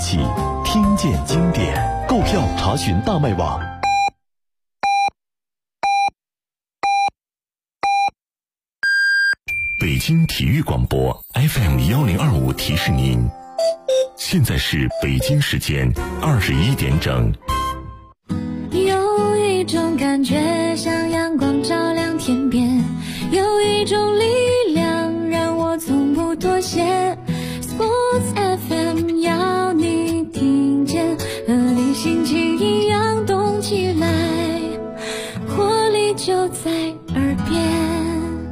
气，听见经典。购票查询大麦网。北京体育广播 FM1025 提示您，现在是北京时间21点整。 有一种感觉像阳光照亮天边，有一种力量让我从不妥协。 Sports FM 要你听见，和你心情一样动起来，活力就在耳边。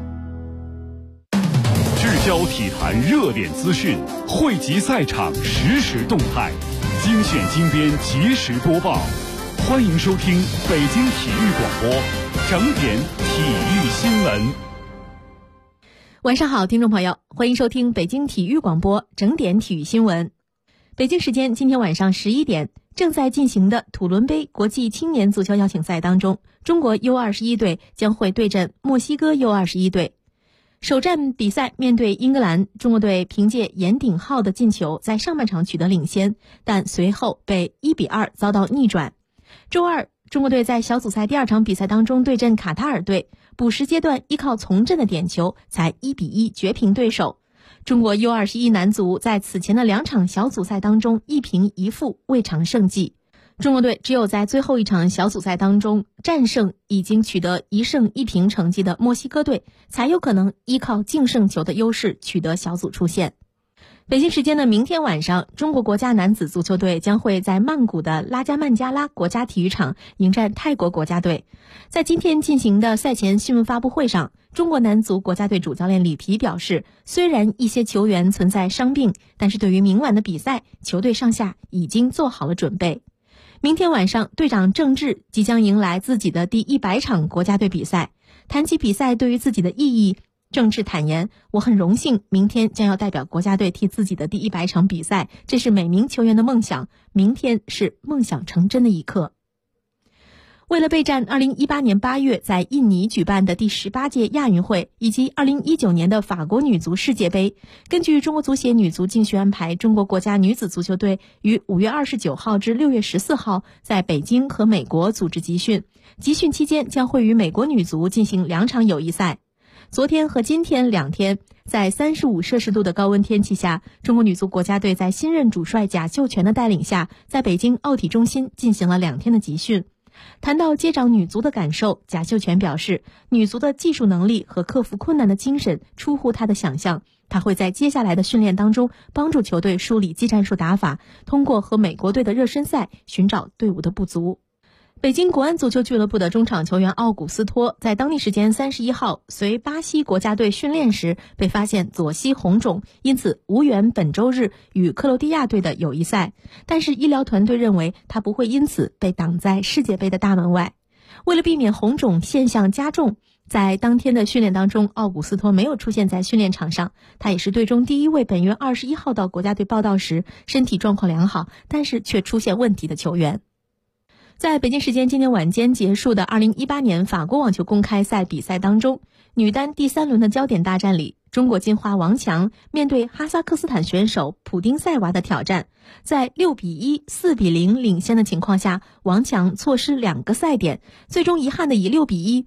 聚焦体坛热点资讯，汇集赛场实时动态，精选精编及时播报。欢迎收听北京体育广播整点体育新闻。 晚上好，听众朋友，欢迎收听北京体育广播整点体育新闻。北京时间今天晚上11点，正在进行的土伦杯国际青年足球邀请赛当中，中国 U21 队将会对阵墨西哥 U21 队。首战比赛面对英格兰，中国队凭借严鼎皓的进球在上半场取得领先，但随后被1-2遭到逆转。周二，中国队在小组赛第二场比赛当中对阵卡塔尔队，补时阶段依靠从阵的点球才1-1绝平对手。中国 U21 男足在此前的2场小组赛当中1平1负，未尝胜绩。中国队只有在最后一场小组赛当中战胜已经取得1胜1平成绩的墨西哥队，才有可能依靠净胜球的优势取得小组出线。北京时间的明天晚上，中国国家男子足球队将会在曼谷的拉加曼加拉国家体育场迎战泰国国家队。在今天进行的赛前新闻发布会上，中国男足国家队主教练里皮表示，虽然一些球员存在伤病，但是对于明晚的比赛，球队上下已经做好了准备。明天晚上，队长郑智即将迎来自己的第100场国家队比赛。谈起比赛对于自己的意义，郑智坦言，我很荣幸明天将要代表国家队踢自己的第100场比赛，这是每名球员的梦想，明天是梦想成真的一刻。为了备战2018年8月在印尼举办的第18届亚运会以及2019年的法国女足世界杯，根据中国足协女足竞选安排，中国国家女子足球队于5月29号至6月14号在北京和美国组织集训，集训期间将会与美国女足进行2场友谊赛。昨天和今天2天，在35摄氏度的高温天气下，中国女足国家队在新任主帅贾秀全的带领下，在北京奥体中心进行了2天的集训。谈到接掌女足的感受，贾秀全表示，女足的技术能力和克服困难的精神出乎他的想象，他会在接下来的训练当中帮助球队梳理技战术打法，通过和美国队的热身赛寻找队伍的不足。北京国安足球俱乐部的中场球员奥古斯托在当地时间31号随巴西国家队训练时被发现左膝红肿，因此无缘本周日与克罗地亚队的友谊赛，但是医疗团队认为他不会因此被挡在世界杯的大门外。为了避免红肿现象加重，在当天的训练当中，奥古斯托没有出现在训练场上，他也是队中第一位本月21号到国家队报到时身体状况良好，但是却出现问题的球员。在北京时间今天晚间结束的2018年法国网球公开赛比赛当中，女单第3轮的焦点大战里，中国金花王强面对哈萨克斯坦选手普丁塞娃的挑战，在6-1、4-0领先的情况下，王强错失2个赛点，最终遗憾的以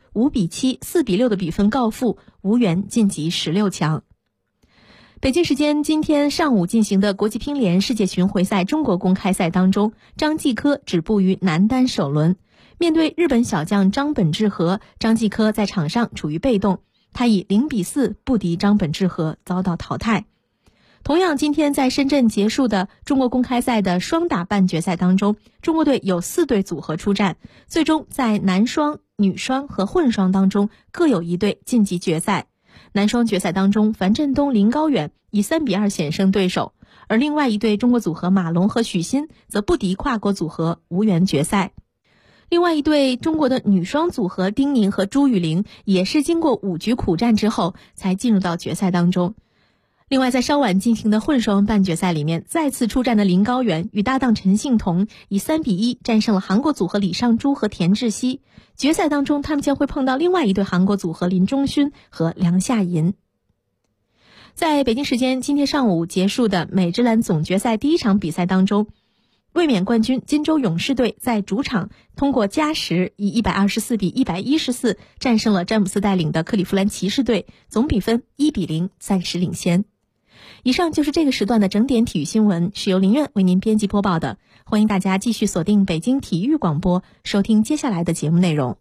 6-1、5-7、4-6的比分告负，无缘晋级16强。北京时间今天上午进行的国际乒联世界巡回赛中国公开赛当中，张继科止步于男单首轮。面对日本小将张本智和，张继科在场上处于被动，他以0-4不敌张本智和，遭到淘汰。同样，今天在深圳结束的中国公开赛的双打半决赛当中，中国队有4队组合出战，最终在男双、女双和混双当中各有1队晋级决赛。男双决赛当中，樊振东、林高远以3-2险胜对手，而另外1对中国组合马龙和许昕则不敌跨国组合，无缘决赛。另外1对中国的女双组合丁宁和朱雨玲也是经过5局苦战之后才进入到决赛当中。另外，在稍晚进行的混双半决赛里面，再次出战的林高远与搭档陈幸同以3-1战胜了韩国组合李尚洙和田志希。决赛当中，他们将会碰到另外1对韩国组合林中勋和梁夏银。 在北京时间今天上午结束的美职篮总决赛第一场比赛当中，卫冕冠军金州勇士队在主场通过加时以124比114战胜了詹姆斯带领的克利夫兰骑士队，总比分1-0暂时领先。以上就是这个时段的整点体育新闻，是由林苑为您编辑播报的。欢迎大家继续锁定北京体育广播，收听接下来的节目内容。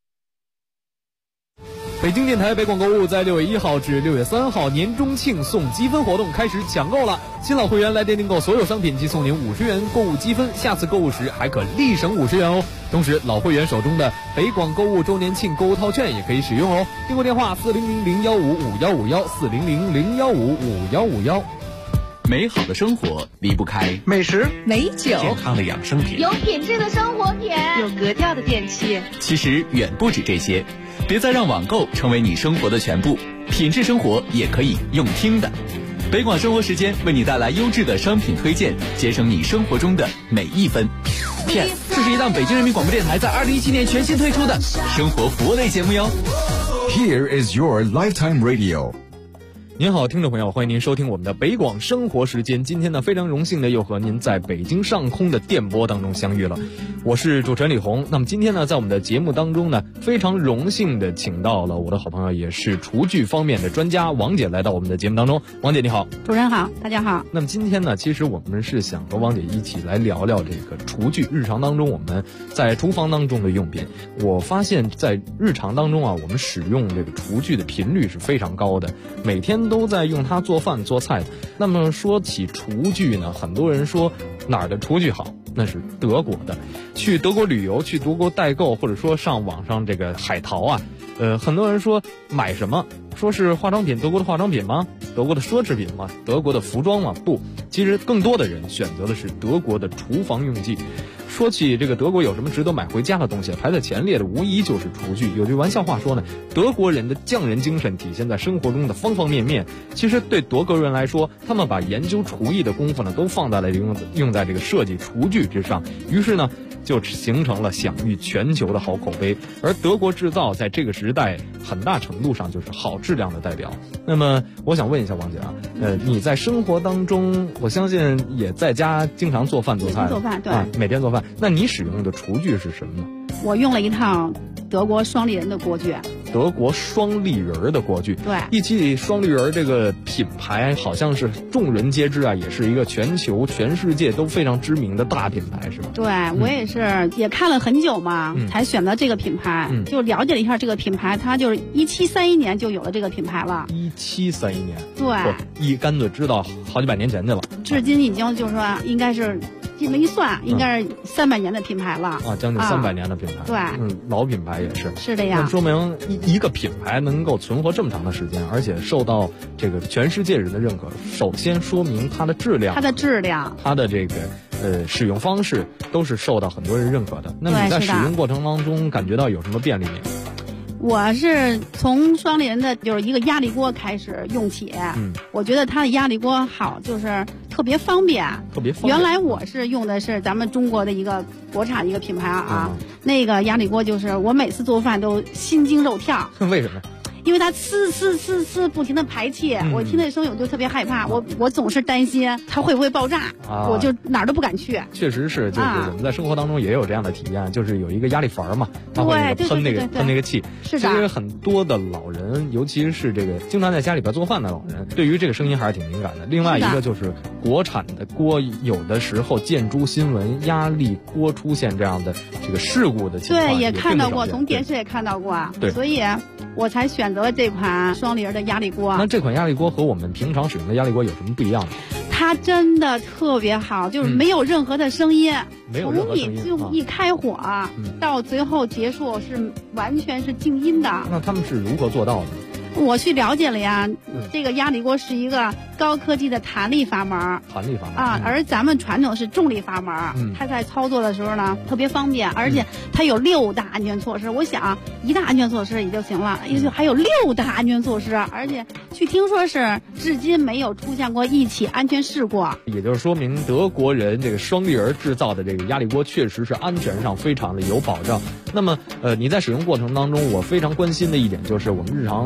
北京电台北广购物在6月1号至6月3号年中庆送积分活动开始抢购了，新老会员来电订购所有商品即送您50元购物积分，下次购物时还可立省50元哦。同时老会员手中的北广购物周年庆购物套券也可以使用哦。订购电话400-0155-5151，400-0155-5151。 美好的生活离不开美食、 美酒、 健康的养生品， 有品质的生活品， 有格调的电器。 其实远不止这些，别再让网购成为你生活的全部，品质生活也可以用听的。北广生活时间为你带来优质的商品推荐，节省你生活中的每一分。 PS， 这是一档北京人民广播电台在2017年全新推出的生活服务类节目哟。 Here is your lifetime radio。 您好，听众朋友，欢迎您收听我们的北广生活时间。今天呢，非常荣幸的又和您在北京上空的电波当中相遇了。我是主持人李红。那么今天呢，在我们的节目当中呢，非常荣幸的请到了我的好朋友，也是厨具方面的专家王姐来到我们的节目当中。王姐你好。 主持人好，大家好。 那么今天呢，其实我们是想和王姐一起来聊聊这个厨具，日常当中我们在厨房当中的用品。我发现在日常当中啊，我们使用这个厨具的频率是非常高的，每天都在用它做饭做菜的。那么说起厨具呢，很多人说哪儿的厨具好，那是德国的。去德国旅游，去德国代购，或者说上网上这个海淘啊，很多人说买什么，说是化妆品，德国的化妆品吗？德国的奢侈品吗？德国的服装吗？不，其实更多的人选择的是德国的厨房用具。说起这个德国有什么值得买回家的东西，排在前列的无疑就是厨具。有句玩笑话说呢，德国人的匠人精神体现在生活中的方方面面。其实对德国人来说，他们把研究厨艺的功夫呢，都放在了用在这个设计厨具之上，于是呢就形成了享誉全球的好口碑。而德国制造在这个时代很大程度上就是好质量的代表。那么我想问一下王姐啊，你在生活当中，我相信也在家经常做饭做菜， 做饭对啊，每天做饭。那你使用的厨具是什么呢？ 我用了一套德国双立人的锅具。 德国双立人的锅具， 对， 一提起双立人这个品牌，好像是众人皆知啊，也是一个全世界都非常知名的大品牌，是吧？ 对，我也是也看了很久嘛，才选择这个品牌，就了解了一下这个品牌，它就是1731年就有了这个品牌了。 1731年， 对， 一竿子知道好几百年前去了， 至今已经就是说应该是。这么一算，应该是300年的品牌了啊，将近300年的品牌， 对， 老品牌也是。 是的呀。 那说明一个品牌能够存活这么长的时间，而且受到这个全世界人的认可，首先说明它的质量，它的这个使用方式都是受到很多人认可的。那么你在使用过程当中感觉到有什么便利没有？ 我是从双立人的就是一个压力锅开始用起，我觉得它的压力锅好，就是特别方便。原来我是用的是咱们中国的一个国产一个品牌啊，那个压力锅就是我每次做饭都心惊肉跳。 为什么？ 因为它呲不停的排气，我听那声音我就特别害怕，我总是担心它会不会爆炸，我就哪儿都不敢去。 确实是，就是我们在生活当中也有这样的体验，就是有一个压力阀嘛，它会喷那个气。 是的。 其实很多的老人，尤其是这个经常在家里边做饭的老人，对于这个声音还是挺敏感的。另外一个就是国产的锅，有的时候见诸新闻，压力锅出现这样的这个事故的情况， 对，也看到过，从电视也看到过。 对， 所以我才选择了这款双立人的压力锅。 那这款压力锅和我们平常使用的压力锅有什么不一样呢？ 它真的特别好，就是没有任何的声音， 从你就一开火，到最后结束是完全是静音的。 那他们是如何做到的？ 我去了解了呀，这个压力锅是一个高科技的弹力阀门啊，而咱们传统是重力阀门，它在操作的时候呢特别方便，而且它有6大安全措施。我想1大安全措施也就行了，还有6大安全措施，而且据听说是至今没有出现过一起安全事故。 也就是说明德国人这个双立人制造的这个压力锅确实是安全上非常的有保障。那么你在使用过程当中，我非常关心的一点就是我们日常当中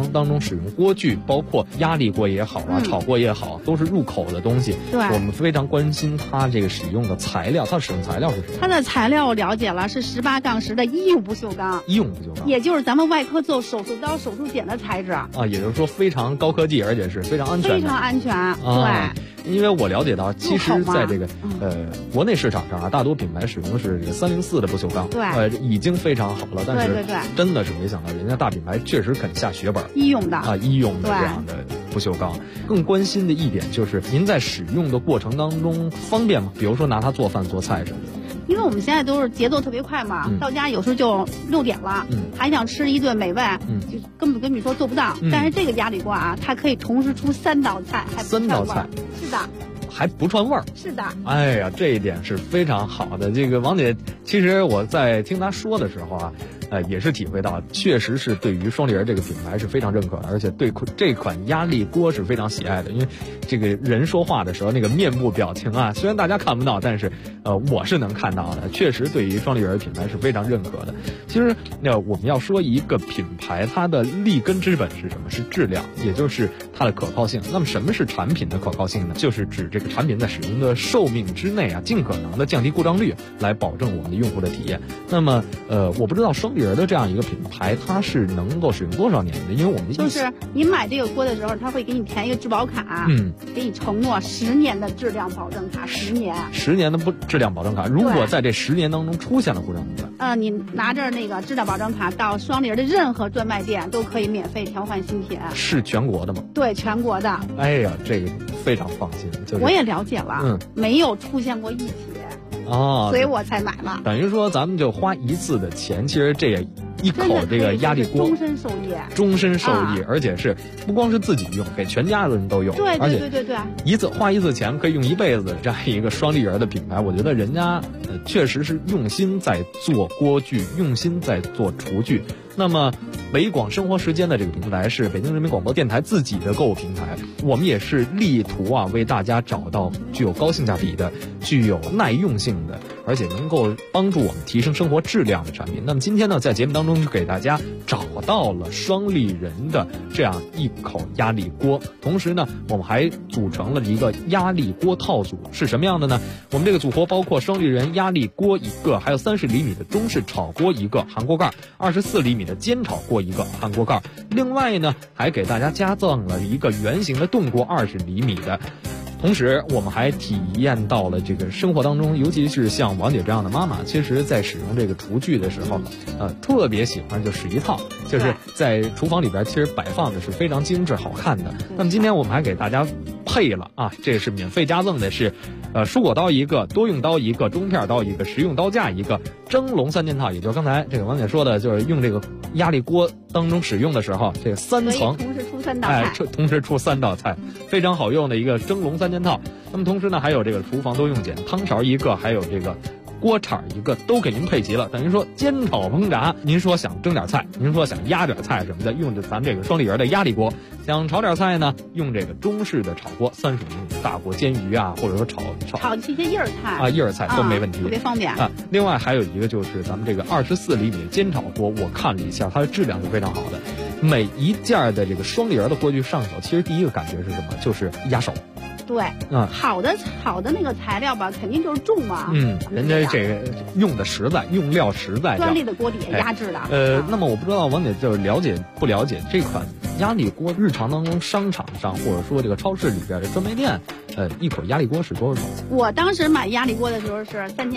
使用锅具，包括压力锅也好啊，炒锅也好，都是入口的东西。 对， 我们非常关心它这个使用的材料，它使用材料是什么？ 它的材料我了解了，是18-10的医用不锈钢。 医用不锈钢， 也就是咱们外科做手术刀、手术剪的材质啊， 也就是说非常高科技，而且是非常安全的。 非常安全， 对。因为我了解到，其实在这个国内市场上啊，大多品牌使用的是这个304的不锈钢， 对， 已经非常好了。但是真的是没想到，人家大品牌确实肯下血本， 医用的医用的这样的不锈钢。更关心的一点就是，您在使用的过程当中方便吗？比如说拿它做饭做菜什么的。 因为我们现在都是节奏特别快嘛，到家有时候就6点了，还想吃一顿美味，就根本跟你说做不到。但是这个压力锅啊，它可以同时出3道菜，还不串味。3道菜，是的。 还不串味儿， 是的。 哎呀，这一点是非常好的。这个王姐，其实我在听她说的时候啊，也是体会到，确实是对于双立人这个品牌是非常认可的，而且对这款压力锅是非常喜爱的。因为这个人说话的时候那个面部表情啊，虽然大家看不到，但是我是能看到的。确实对于双立人品牌是非常认可的。其实我们要说一个品牌，它的立根之本是什么？是质量，也就是它的可靠性。那么什么是产品的可靠性呢？就是指这个产品在使用的寿命之内啊，尽可能的降低故障率，来保证我们的用户的体验。那么我不知道双立人的这样一个品牌，它是能够使用多少年的？因为我们就是你买这个锅的时候，他会给你填一个质保卡，给你承诺10年的质量保证卡，10 年的质量保证卡。如果在这10年当中出现了故障怎么办？ 你拿着那个质量保证卡到双立人的任何专卖店都可以免费调换新品。 是全国的吗？ 对，全国的。 哎呀，这个非常放心。 我也了解了，没有出现过异体所以我才买了。 等于说咱们就花一次的钱，其实这也一口这个压力锅终身受益， 而且是不光是自己用，给全家人都用。 对， 花一次钱可以用一辈子的这样一个双立人的品牌，我觉得人家确实是用心在做锅具，用心在做厨具。那么北广生活时间的这个平台是北京人民广播电台自己的购物平台，我们也是力图为大家找到具有高性价比的、具有耐用性的，而且能够帮助我们提升生活质量的产品。那么今天呢，在节目当中就给大家找到了双立人的这样一口压力锅，同时呢，我们还组成了一个压力锅套组，是什么样的呢？我们这个组合包括双立人压力锅1个，还有30厘米的中式炒锅1个含锅盖，24厘米的煎炒锅1个含锅盖，另外呢还给大家加赠了一个圆形的炖锅20厘米的。同时我们还体验到了这个生活当中，尤其是像王姐这样的妈妈，其实在使用这个厨具的时候特别喜欢就使一套，就是在厨房里边其实摆放的是非常精致好看的。那么今天我们还给大家配了这是免费加赠的，是蔬果刀1个，多用刀1个，中片刀1个，实用刀架1个，蒸笼3件套，也就是刚才这个王姐说的，就是用这个压力锅当中使用的时候，这个3层同时出3道菜， 同时出3道菜，非常好用的一个蒸笼3件套。那么同时呢，还有这个厨房多用碱，汤勺1个，还有这个锅铲1个，都给您配齐了。等于说煎炒烹炸，您说想蒸点菜，您说想压点菜什么的，用着咱这个双立人的压力锅；想炒点菜呢，用这个中式的炒锅，35厘米大锅煎鱼或者说炒一些叶儿菜叶儿菜都没问题， 特别方便另外还有一个就是咱们这个24厘米的煎炒锅，我看了一下，它的质量是非常好的。每一件的这个双立人的锅具上手，其实第一个感觉是什么？就是压手。 对，好的那个材料吧，肯定就是重嘛。 人家这个用的实在，用料实在。 专利的锅底压制的。 那么我不知道王姐就了解不了解这款压力锅，日常当中商场上或者说这个超市里边的专卖店，一口压力锅是多少钱？ 我当时买压力锅的时候是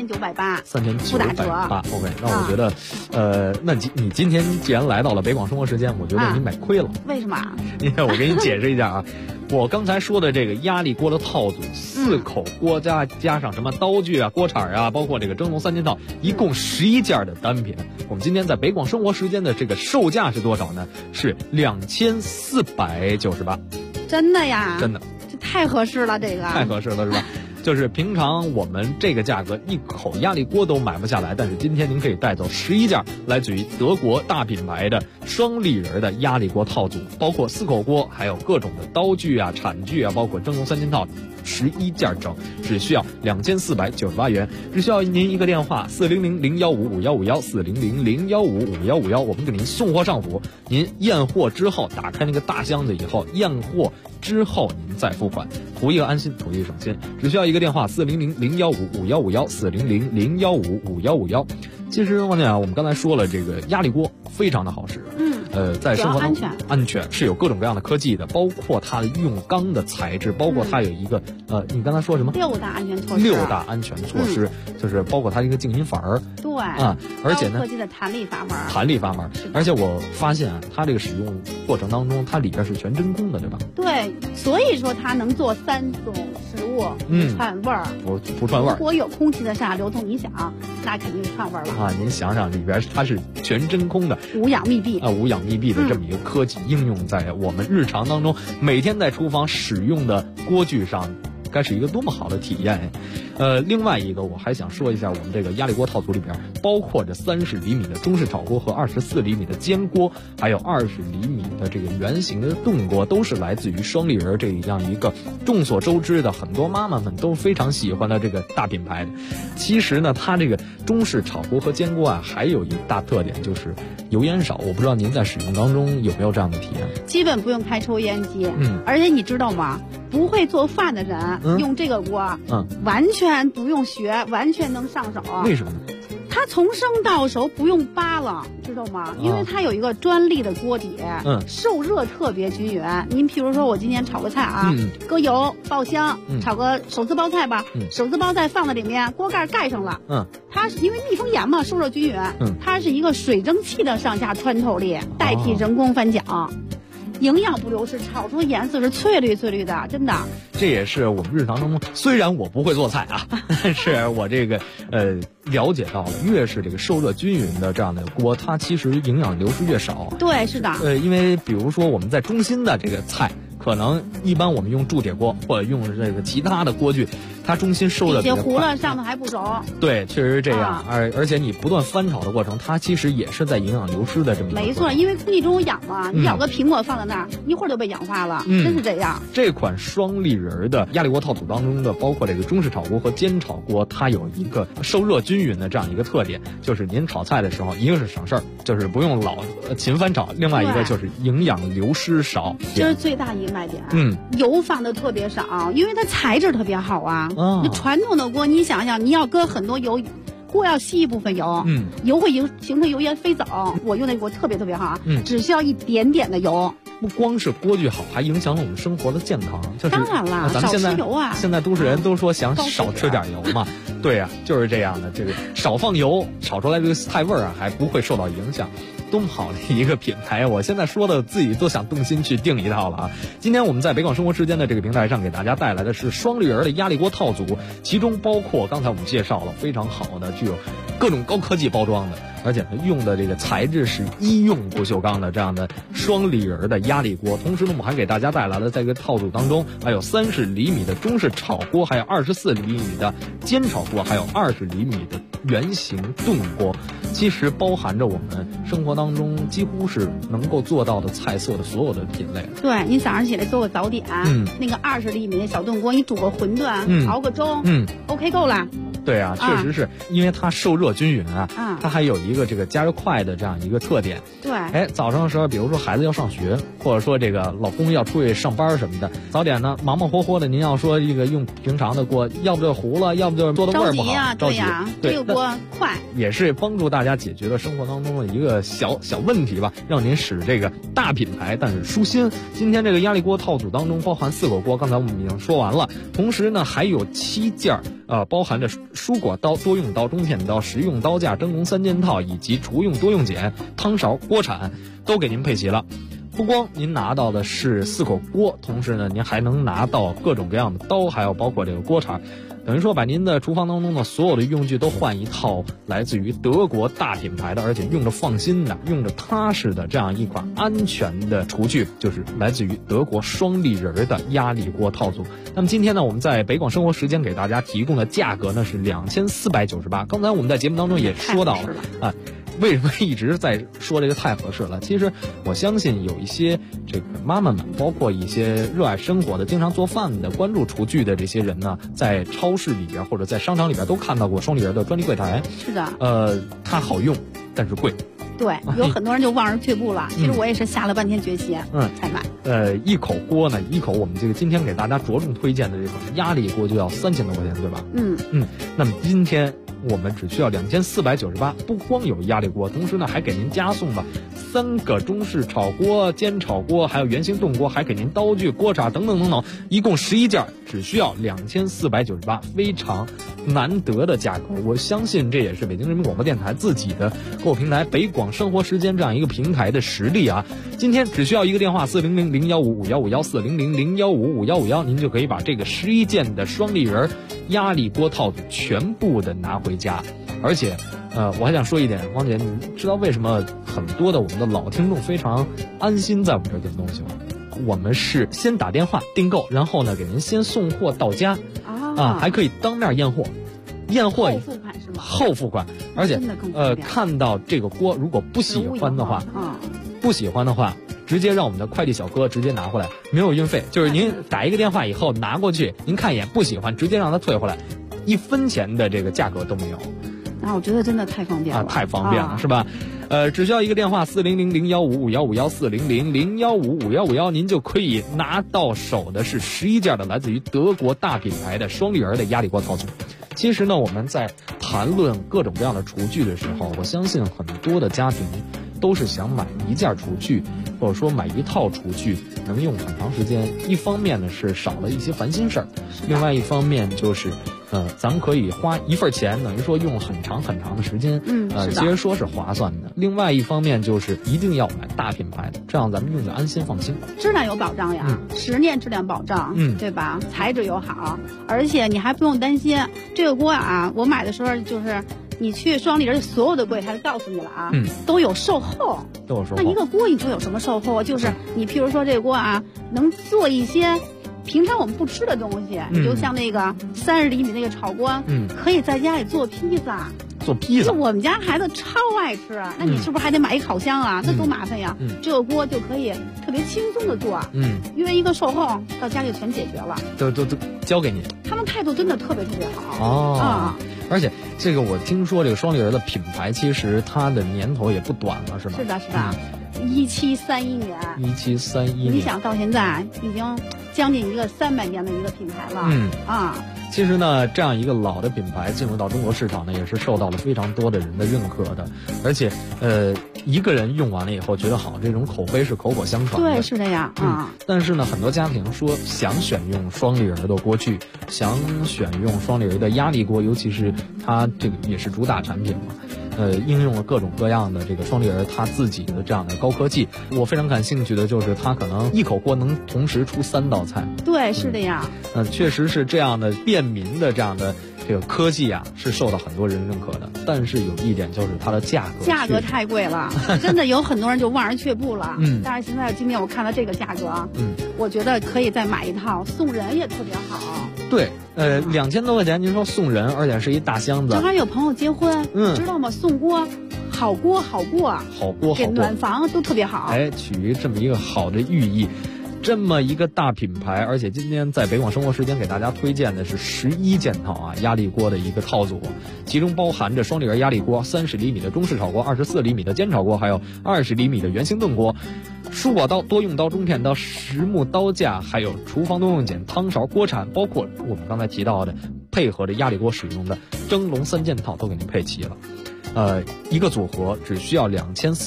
3980，不打折。 OK， 那我觉得，那你今天既然来到了北广生活时间，我觉得你买亏了。 为什么？ 因为我给你解释一下我刚才说的这个压力锅的套组，4口锅加上什么刀具锅铲包括这个蒸笼3件套，一共11件的单品。我们今天在北广生活时间的这个售价是多少呢？是2498。 真的呀？ 真的， 这太合适了，这个太合适了是吧？就是平常我们这个价格一口压力锅都买不下来，但是今天您可以带走11件来自于德国大品牌的双立人的压力锅套组，包括4口锅，还有各种的刀具铲具包括蒸笼3件套。 11件整，只需要2498元，只需要您一个电话400-015-5151，400-015-5151，我们给您送货上府。您验货之后，打开那个大箱子以后，验货之后您再付款，图一个安心，图一个省心，只需要一个电话400-015-5151，400-015-5151。其实王姐啊，我们刚才说了，这个压力锅非常的好使，在生活当中安全是有各种各样的科技的，包括它用钢的材质，包括它有一个你刚才说什么 ？6大安全措施。 6大安全措施，就是包括它一个静音阀儿， 对而且呢， 高科技的弹力阀门， 而且我发现啊，它这个使用过程当中，它里边是全真空的，对吧？ 对，所以说它能做3种食物，不串味儿， 不串味儿。 如果有空气的下流通，你想，那肯定是串味儿了啊！您想想，里边它是全真空的， 无氧密闭的这么一个科技应用在我们日常当中，每天在厨房使用的锅具上，该是一个多么好的体验。另外一个我还想说一下，我们这个压力锅套组里边包括着30厘米的中式炒锅和24厘米的煎锅，还有20厘米的这个圆形的炖锅，都是来自于双立人这样一个众所周知的很多妈妈们都非常喜欢的这个大品牌的。其实呢，它这个中式炒锅和煎锅啊，还有一大特点就是油烟少。我不知道您在使用当中有没有这样的体验？ 基本不用开抽烟机，而且你知道吗？不会做饭的人用这个锅，完全不用学，完全能上手。 为什么呢？ 它从生到熟不用扒拉，知道吗？因为它有一个专利的锅底，受热特别均匀。您比如说我今天炒个菜啊，搁油爆香，炒个手撕包菜吧，手撕包菜放在里面，锅盖盖上了，它是因为密封严嘛，受热均匀，它是一个水蒸气的上下穿透力，代替人工翻搅。营养不流失，炒出的颜色是翠绿的，真的。 这也是我们日常当中，虽然我不会做菜啊，但是我这个了解到了，越是这个受热均匀的这样的锅，它其实营养流失越少。 对，是的。 因为比如说我们在中心的这个菜，可能一般我们用铸铁锅或者用这个其他的锅具，它中心受热比较快， 糊了上头还不熟。 对，确实是这样。而且你不断翻炒的过程，它其实也是在营养流失的这么一个。 没错，因为空气中有氧嘛，你咬个苹果放在那儿，一会儿就被氧化了，真是这样。 这款双立人的压力锅套组当中的，包括这个中式炒锅和煎炒锅，它有一个受热均匀的这样一个特点，就是您炒菜的时候，一个是省事儿，就是不用老勤翻炒；另外一个就是营养流失少， 这是最大一个卖点。油放的特别少，因为它材质特别好啊。那传统的锅，你想想，你要搁很多油，锅要吸一部分油，油会形成油烟飞走。我用那锅特别好啊，只需要一点点的油。 不光是锅具好，还影响了我们生活的健康。 当然了， 咱们现在少吃油啊。 现在都市人都说想少吃点油嘛，对呀，就是这样的。这个少放油，炒出来这个菜味儿还不会受到影响。多么好的一个品牌，我现在说的自己都想动心去订一套了啊！今天我们在北广生活时间的这个平台上给大家带来的是双立人的压力锅套组，其中包括刚才我们介绍了非常好的具有各种高科技包装的，而且呢用的这个材质是医用不锈钢的这样的双立人的压力锅。同时呢，我们还给大家带来了在这个套组当中还有30厘米的中式炒锅，还有24厘米的煎炒锅，还有20厘米的圆形炖锅。其实包含着我们生活当中几乎是能够做到的菜色的所有的品类。 对，你早上起来做个早点，那个20厘米的小炖锅，你煮个馄饨，熬个粥，OK 够了。 对啊，确实是因为它受热均匀啊，它还有一个这个加热快的这样一个特点。 对， 早上的时候，比如说孩子要上学，或者说这个老公要出去上班什么的，早点呢忙忙活活的，您要说这个用平常的锅，要不就糊了，要不就做的味儿不好， 着急呀，这个锅快， 也是帮助大家解决了生活当中的一个小问题吧，让您使这个大品牌但是舒心。今天这个压力锅套组当中包含4口锅，刚才我们已经说完了，同时呢还有7件包含着蔬果刀、多用刀、中片刀、食用刀架、蒸笼3件套以及厨用多用碱、汤勺、锅铲都给您配齐了。不光您拿到的是4口锅，同时呢您还能拿到各种各样的刀，还有包括这个锅铲。等于说把您的厨房当中的所有的用具都换一套来自于德国大品牌的，而且用着放心的、用着踏实的这样一款安全的厨具，就是来自于德国双立人的压力锅套组。那么今天呢，我们在北广生活时间给大家提供的价格呢是2498。刚才我们在节目当中也说到了为什么一直在说这个太合适了？其实我相信有一些这个妈妈们，包括一些热爱生活的、经常做饭的、关注厨具的这些人呢，在超市里边或者在商场里边都看到过双立人的专利柜台。 是的。 它好用，但是贵。 对，有很多人就望而却步了。其实我也是下了半天决心，才买。 一口锅呢，我们这个今天给大家着重推荐的这种压力锅就要3000多块钱，对吧？那么今天我们只需要2498，不光有压力锅，同时呢还给您加送了3个中式炒锅、煎炒锅，还有圆形炖锅，还给您刀具、锅铲等等等等，一共11件，只需要2498，非常难得的价格。我相信这也是北京人民广播电台自己的购物平台北广生活时间这样一个平台的实力啊！今天只需要一个电话400-015-5151，400-015-5151，您就可以把这个11件的双立人压力锅套组全部的拿回家。而且我还想说一点，汪姐，你知道为什么很多的我们的老听众非常安心在我们这儿订东西吗？我们是先打电话订购，然后呢给您先送货到家还可以当面验货后付款是吗？ 后付款，而且看到这个锅如果不喜欢的话，直接让我们的快递小哥直接拿回来，没有运费，就是您打一个电话以后拿过去，您看一眼不喜欢，直接让他退回来，1分钱的这个价格都没有。 我觉得真的太方便了太方便了，是吧？只需要一个电话400-015-5151，400-015-5151，您就可以拿到手的是11件的来自于德国大品牌的双立人的压力锅套组。其实呢，我们在谈论各种各样的厨具的时候，我相信很多的家庭都是想买一件厨具，或者说买一套厨具能用很长时间。一方面呢是少了一些烦心事儿，另外一方面就是咱们可以花一份钱，等于说用很长很长的时间，其实说是划算的。另外一方面就是一定要买大品牌的，这样咱们用着安心放心。 质量有保障呀，10年质量保障，对吧？材质又好，而且你还不用担心这个锅啊。我买的时候就是你去双立人所有的柜台告诉你了啊，都有售后。那一个锅你说有什么售后？就是你譬如说这个锅啊，能做一些平常我们不吃的东西，你就像那个30厘米那个炒锅，可以在家里做披萨。就我们家孩子超爱吃，那你是不是还得买一烤箱啊？那多麻烦呀！这个锅就可以特别轻松的做，约一个售后到家里全解决了， 都交给你。 他们态度真的特别好而且这个我听说这个双立人的品牌其实它的年头也不短了，是吧？ 是的，1731年。 1731年， 你想到现在已经将近一个300年的一个品牌了。 其实呢，这样一个老的品牌进入到中国市场呢，也是受到了非常多的人的认可的。而且一个人用完了以后觉得好，这种口碑是口口相传的。 对，是这样但是呢，很多家庭说想选用双立人的锅具，想选用双立人的压力锅，尤其是它这个也是主打产品嘛。应用了各种各样的这个双立人它自己的这样的高科技。我非常感兴趣的就是它可能一口锅能同时出3道菜。 对，是这样。 确实是这样的便民的这样的这个科技啊，是受到很多人认可的。但是有一点就是它的价格太贵了，真的有很多人就望而却步了。但是现在今天我看到这个价格，我觉得可以再买一套，送人也特别好。 对，2000多块钱，您说送人，而且是一大箱子。 正好有朋友结婚，知道吗？送锅，好锅，给暖房都特别好。 取于这么一个好的寓意。这么一个大品牌，而且今天在北广生活时间给大家推荐的是11件套压力锅的一个套组，其中包含着双立人压力锅、30厘米的中式炒锅、24厘米的煎炒锅，还有20厘米的圆形炖锅、梳果刀、多用刀、中片刀、实木刀架，还有厨房多用碱、汤勺、锅铲，包括我们刚才提到的配合着压力锅使用的蒸笼3件套都给您配齐了。一个组合只需要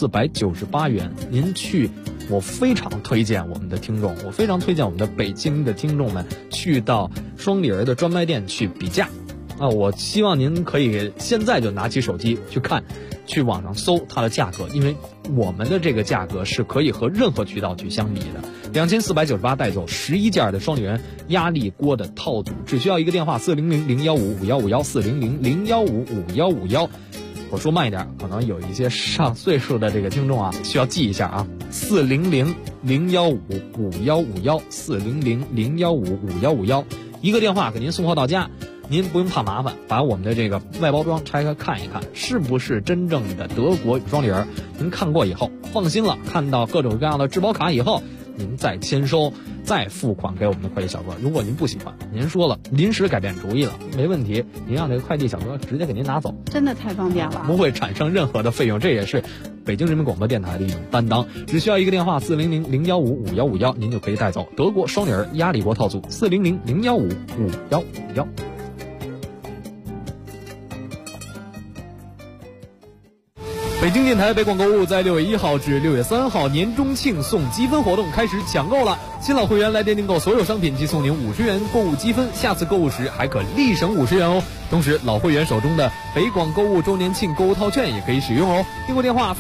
2498元，您去。我非常推荐我们的听众，我非常推荐我们的北京的听众们去到双立人的专卖店去比价我希望您可以现在就拿起手机去看，去网上搜它的价格，因为我们的这个价格是可以和任何渠道去相比的。2498带走11件的双立人压力锅的套组，只需要一个电话400-015-5151，400-015-5151。我说慢一点，可能有一些上岁数的这个听众需要记一下400-015-5151，400-015-5151，一个电话给您送货到家。 您不用怕麻烦，把我们的这个外包装拆开看一看，是不是真正的德国双梨儿？您看过以后放心了，看到各种各样的质保卡以后，您再签收，再付款给我们的快递小哥。如果您不喜欢，您说了临时改变主意了，没问题，您让这个快递小哥直接给您拿走， 真的太方便了， 不会产生任何的费用。这也是北京人民广播电台的一种担当，只需要一个电话400-015-5151，您就可以带走德国双梨儿鸭梨国套组400-015-5151。北京电台北广购物在6月1号至6月3号年中庆送积分活动开始抢购了，新老会员来电订购所有商品即送您50元购物积分，下次购物时还可立省50元哦。同时老会员手中的北广购物周年庆购物套券也可以使用哦。订购电话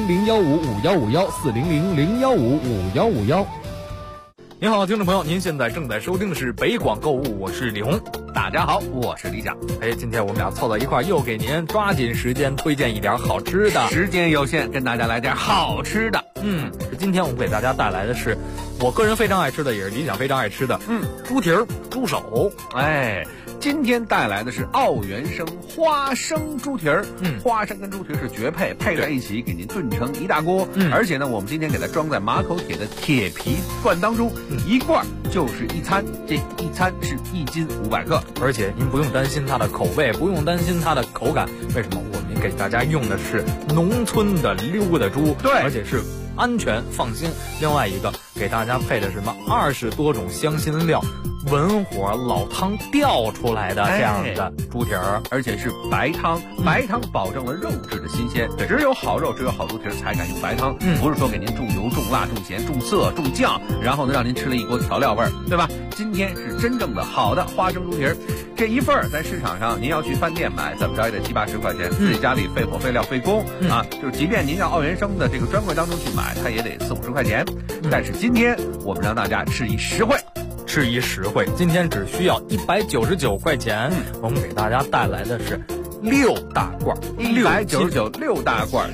400-015-5151，400-015-5151。您好，听众朋友，您现在正在收听的是北广购物，我是李红。 大家好，我是李长。 今天我们俩凑到一块儿，又给您抓紧时间推荐一点好吃的。 时间有限，跟大家来点好吃的。 今天我们给大家带来的是我个人非常爱吃的，也是李长非常爱吃的，猪蹄儿、猪手。 今天带来的是奥原生花生猪蹄儿。花生跟猪蹄儿是绝配，配在一起给您炖成一大锅。而且呢，我们今天给它装在马口铁的铁皮罐当中，一罐就是一餐，这一餐是1斤500克。 而且您不用担心它的口味，不用担心它的口感。为什么？我们给大家用的是农村的溜达猪， 对， 而且是安全放心。另外一个给大家配的什么20多种香辛料，文火老汤调出来的这样的猪蹄儿， 而且是白汤，白汤保证了肉质的新鲜。只有好肉，只有好猪蹄儿才敢用白汤，不是说给您重油、重辣、重咸、重色、重酱，然后呢让您吃了一锅调料味儿，对吧？今天是真正的好的花生猪蹄儿，这一份在市场上您要去饭店买，怎么着也得70-80块钱，自己家里费火费料费工啊，就是即便您要奥原生的这个专柜当中去买，它也得40-50块钱。但是今天我们让大家吃一实惠。 今天只需要199块钱，我们给大家带来的是6大罐 ，199，6大罐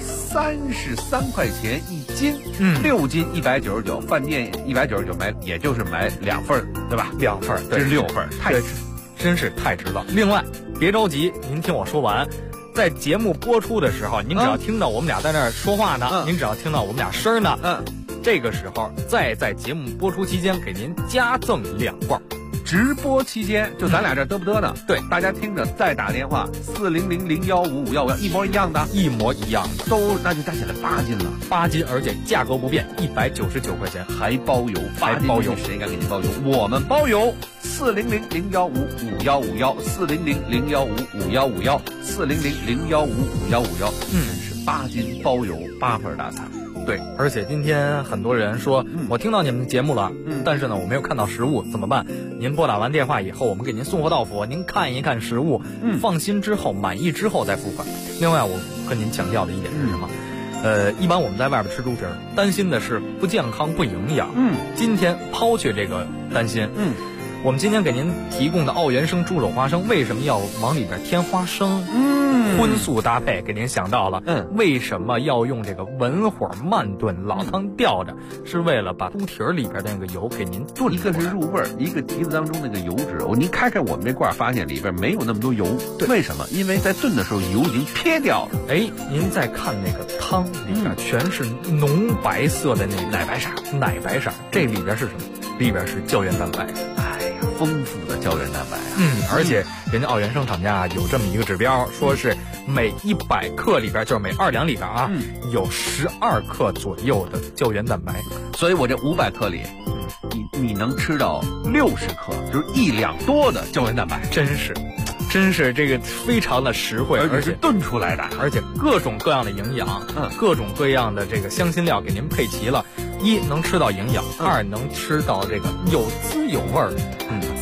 ，33块钱1斤，6斤199，饭店199买，也就是买2份，对吧 ？2份， 这是6份， 真是太值了。另外，别着急，您听我说完。在节目播出的时候，您只要听到我们俩在那儿说话呢，您只要听到我们俩声呢，这个时候再在节目播出期间给您加赠2罐。 直播期间就咱俩这嘚不嘚呢？ 对， 大家听着再打电话400-015-5151，一模一样的，都那就加起来8斤了 ，8斤，而且价格不变，199块钱还包邮，8斤包邮，谁敢给您包邮？我们包邮。400-015-5151，400-015-5151，400-015-5151，是8斤包邮8份大餐。 对，而且今天很多人说，我听到你们的节目了，但是呢，我没有看到实物，怎么办？您拨打完电话以后，我们给您送货到府，您看一看实物，放心之后，满意之后再付款。另外，我跟您强调的一点是什么？一般我们在外边吃猪蹄儿，担心的是不健康、不营养。今天抛却这个担心，我们今天给您提供的奥原生猪手花生，为什么要往里边添花生？荤素搭配，给您想到了。为什么要用这个文火慢炖，老汤吊着？是为了把猪蹄儿里边的那个油给您炖。 一个是入味儿，一个蹄子当中那个油脂。您开开我们这罐，发现里边没有那么多油。对，为什么？因为在炖的时候油已经撇掉了。 您再看那个汤里边全是浓白色的那奶白色，这里边是什么？里边是胶原蛋白。 丰富的胶原蛋白而且人家奥原生厂家有这么一个指标，说是每100克里边，就是每2两里边有12克左右的胶原蛋白。 所以我这500克里，你能吃到60克，就是1两多的胶原蛋白， 真是这个非常的实惠， 而且是炖出来的， 而且各种各样的营养，各种各样的这个香辛料给您配齐了。1能吃到营养，2能吃到这个有滋有味儿。